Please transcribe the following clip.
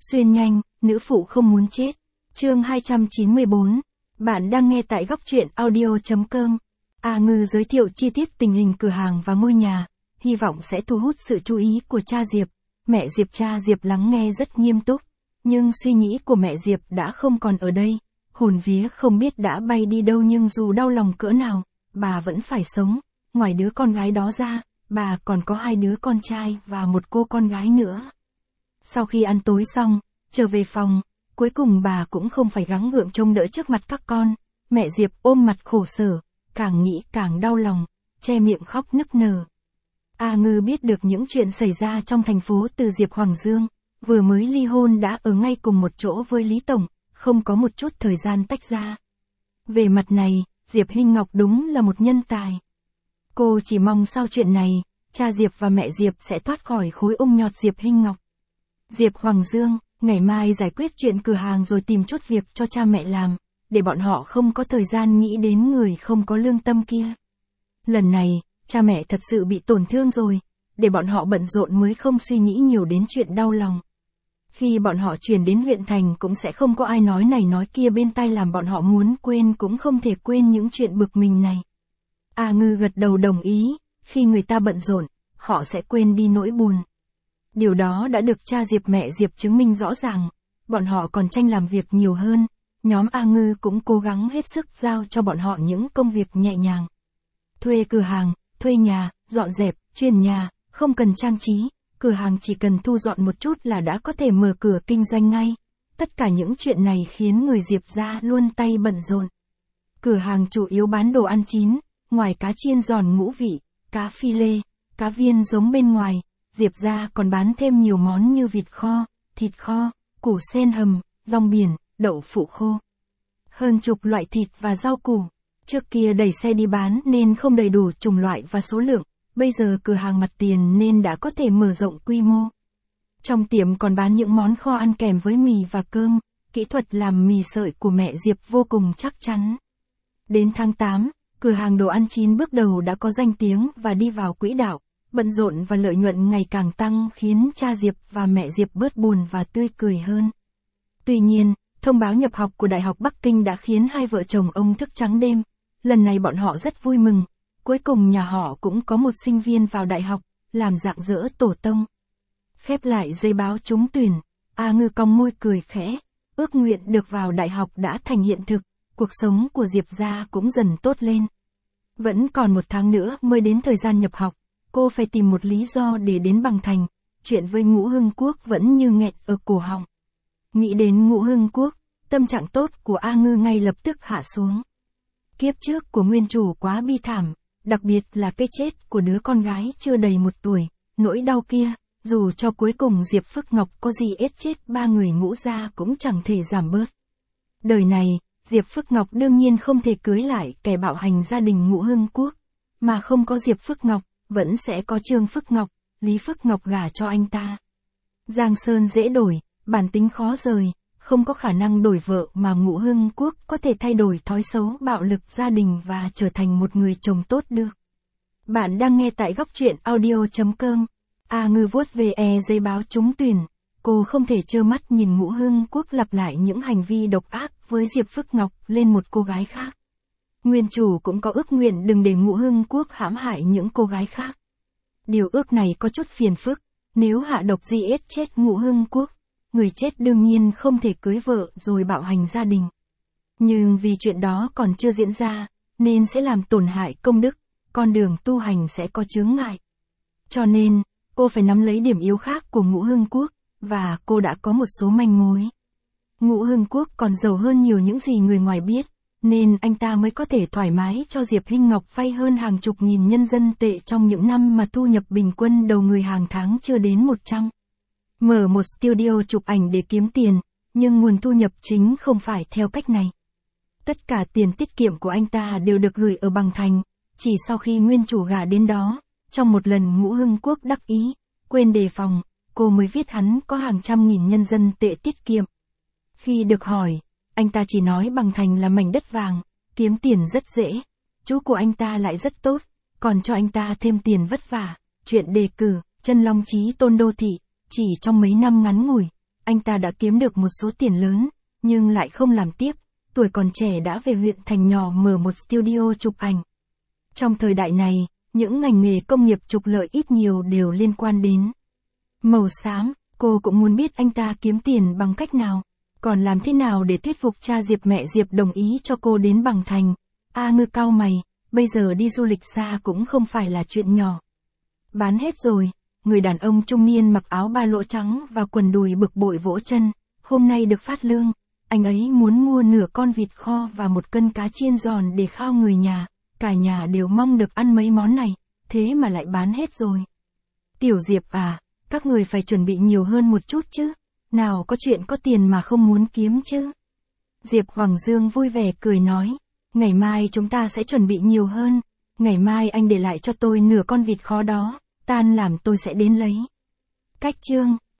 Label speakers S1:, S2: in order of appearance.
S1: Xuyên nhanh, nữ phụ không muốn chết. Chương 294. Bạn đang nghe tại góc truyện audio.com. A Ngư giới thiệu chi tiết tình hình cửa hàng và ngôi nhà, hy vọng sẽ thu hút sự chú ý của cha Diệp. Mẹ Diệp, cha Diệp lắng nghe rất nghiêm túc, nhưng suy nghĩ của mẹ Diệp đã không còn ở đây. Hồn vía không biết đã bay đi đâu, nhưng dù đau lòng cỡ nào, bà vẫn phải sống. Ngoài đứa con gái đó ra, bà còn có 2 đứa con trai và một cô con gái nữa. Sau khi ăn tối xong, trở về phòng, cuối cùng bà cũng không phải gắng gượng trông đỡ trước mặt các con. Mẹ Diệp ôm mặt khổ sở, càng nghĩ càng đau lòng, che miệng khóc nức nở. A Ngư biết được những chuyện xảy ra trong thành phố từ Diệp Hoàng Dương, vừa mới ly hôn đã ở ngay cùng một chỗ với Lý Tổng, không có một chút thời gian tách ra. Về mặt này, Diệp Hinh Ngọc đúng là một nhân tài. Cô chỉ mong sau chuyện này, cha Diệp và mẹ Diệp sẽ thoát khỏi khối ung nhọt Diệp Hinh Ngọc. Diệp Hoàng Dương, ngày mai giải quyết chuyện cửa hàng rồi tìm chút việc cho cha mẹ làm, để bọn họ không có thời gian nghĩ đến người không có lương tâm kia. Lần này, cha mẹ thật sự bị tổn thương rồi, để bọn họ bận rộn mới không suy nghĩ nhiều đến chuyện đau lòng. Khi bọn họ chuyển đến huyện thành cũng sẽ không có ai nói này nói kia bên tai làm bọn họ muốn quên cũng không thể quên những chuyện bực mình này. A Ngư gật đầu đồng ý, khi người ta bận rộn, họ sẽ quên đi nỗi buồn. Điều đó đã được cha Diệp mẹ Diệp chứng minh rõ ràng, bọn họ còn tranh làm việc nhiều hơn, nhóm A Ngư cũng cố gắng hết sức giao cho bọn họ những công việc nhẹ nhàng. Thuê cửa hàng, thuê nhà, dọn dẹp, chuyển nhà, không cần trang trí, cửa hàng chỉ cần thu dọn một chút là đã có thể mở cửa kinh doanh ngay. Tất cả những chuyện này khiến người Diệp gia luôn tay bận rộn. Cửa hàng chủ yếu bán đồ ăn chín, ngoài cá chiên giòn ngũ vị, cá phi lê, cá viên giống bên ngoài, Diệp gia còn bán thêm nhiều món như vịt kho, thịt kho, củ sen hầm, rong biển, đậu phụ khô. Hơn chục loại thịt và rau củ. Trước kia đẩy xe đi bán nên không đầy đủ chủng loại và số lượng, bây giờ cửa hàng mặt tiền nên đã có thể mở rộng quy mô. Trong tiệm còn bán những món kho ăn kèm với mì và cơm, kỹ thuật làm mì sợi của mẹ Diệp vô cùng chắc chắn. Đến tháng 8, cửa hàng đồ ăn chín bước đầu đã có danh tiếng và đi vào quỹ đạo, bận rộn và lợi nhuận ngày càng tăng khiến cha Diệp và mẹ Diệp bớt buồn và tươi cười hơn. Tuy nhiên, thông báo nhập học của Đại học Bắc Kinh đã khiến hai vợ chồng ông thức trắng đêm. Lần này bọn họ rất vui mừng, cuối cùng nhà họ cũng có một sinh viên vào đại học, làm rạng rỡ tổ tông. Khép lại giấy báo trúng tuyển, A Ngư cong môi cười khẽ, ước nguyện được vào đại học đã thành hiện thực, cuộc sống của Diệp gia cũng dần tốt lên. Vẫn còn 1 tháng nữa mới đến thời gian nhập học, cô phải tìm một lý do để đến Bằng Thành, chuyện với Ngũ Hưng Quốc vẫn như nghẹn ở cổ họng. Nghĩ đến Ngũ Hưng Quốc, tâm trạng tốt của A Ngư ngay lập tức hạ xuống. Kiếp trước của nguyên chủ quá bi thảm, đặc biệt là cái chết của đứa con gái chưa đầy 1 tuổi, nỗi đau kia, dù cho cuối cùng Diệp Phước Ngọc có gì ết chết 3 người Ngũ gia cũng chẳng thể giảm bớt. Đời này, Diệp Phước Ngọc đương nhiên không thể cưới lại kẻ bạo hành gia đình Ngũ Hưng Quốc, mà không có Diệp Phước Ngọc, vẫn sẽ có Trương Phước Ngọc, Lý Phước Ngọc gả cho anh ta. Giang sơn dễ đổi, bản tính khó rời, không có khả năng đổi vợ mà Ngũ Hưng Quốc có thể thay đổi thói xấu bạo lực gia đình và trở thành một người chồng tốt được. Bạn đang nghe tại góc truyện audio.com. A Ngư vuốt về giấy báo trúng tuyển, cô không thể trơ mắt nhìn Ngũ Hưng Quốc lặp lại những hành vi độc ác với Diệp Phước Ngọc lên một cô gái khác. Nguyên chủ cũng có ước nguyện đừng để Ngũ Hưng Quốc hãm hại những cô gái khác. Điều ước này có chút phiền phức, nếu hạ độc giết chết Ngũ Hưng Quốc, người chết đương nhiên không thể cưới vợ rồi bạo hành gia đình. Nhưng vì chuyện đó còn chưa diễn ra, nên sẽ làm tổn hại công đức, con đường tu hành sẽ có chướng ngại. Cho nên, cô phải nắm lấy điểm yếu khác của Ngũ Hưng Quốc, và cô đã có một số manh mối. Ngũ Hưng Quốc còn giàu hơn nhiều những gì người ngoài biết, nên anh ta mới có thể thoải mái cho Diệp Hinh Ngọc vay hơn hàng chục nghìn nhân dân tệ trong những năm mà thu nhập bình quân đầu người hàng tháng chưa đến 100. Mở một studio chụp ảnh để kiếm tiền, nhưng nguồn thu nhập chính không phải theo cách này. Tất cả tiền tiết kiệm của anh ta đều được gửi ở Bằng Thành, chỉ sau khi nguyên chủ gả đến đó, trong một lần Ngũ Hưng Quốc đắc ý, quên đề phòng, cô mới viết hắn có hàng trăm nghìn nhân dân tệ tiết kiệm. Khi được hỏi, anh ta chỉ nói Bằng Thành là mảnh đất vàng, kiếm tiền rất dễ, chú của anh ta lại rất tốt, còn cho anh ta thêm tiền vất vả, chuyện đề cử, chân long chí tôn đô thị. Chỉ trong mấy năm ngắn ngủi, anh ta đã kiếm được một số tiền lớn, nhưng lại không làm tiếp, tuổi còn trẻ đã về huyện thành nhỏ mở một studio chụp ảnh. Trong thời đại này, những ngành nghề công nghiệp trục lợi ít nhiều đều liên quan đến màu xám, cô cũng muốn biết anh ta kiếm tiền bằng cách nào, còn làm thế nào để thuyết phục cha Diệp mẹ Diệp đồng ý cho cô đến Bằng Thành. A Ngư cau mày, bây giờ đi du lịch xa cũng không phải là chuyện nhỏ. Bán hết rồi, người đàn ông trung niên mặc áo ba lỗ trắng và quần đùi bực bội vỗ chân, hôm nay được phát lương, anh ấy muốn mua nửa con vịt kho và 1 cân cá chiên giòn để khao người nhà, cả nhà đều mong được ăn mấy món này, thế mà lại bán hết rồi. Tiểu Diệp à, các người phải chuẩn bị nhiều hơn một chút chứ, nào có chuyện có tiền mà không muốn kiếm chứ. Diệp Hoàng Dương vui vẻ cười nói, ngày mai chúng ta sẽ chuẩn bị nhiều hơn, ngày mai anh để lại cho tôi nửa con vịt kho đó, tan làm tôi sẽ đến lấy. Cách chương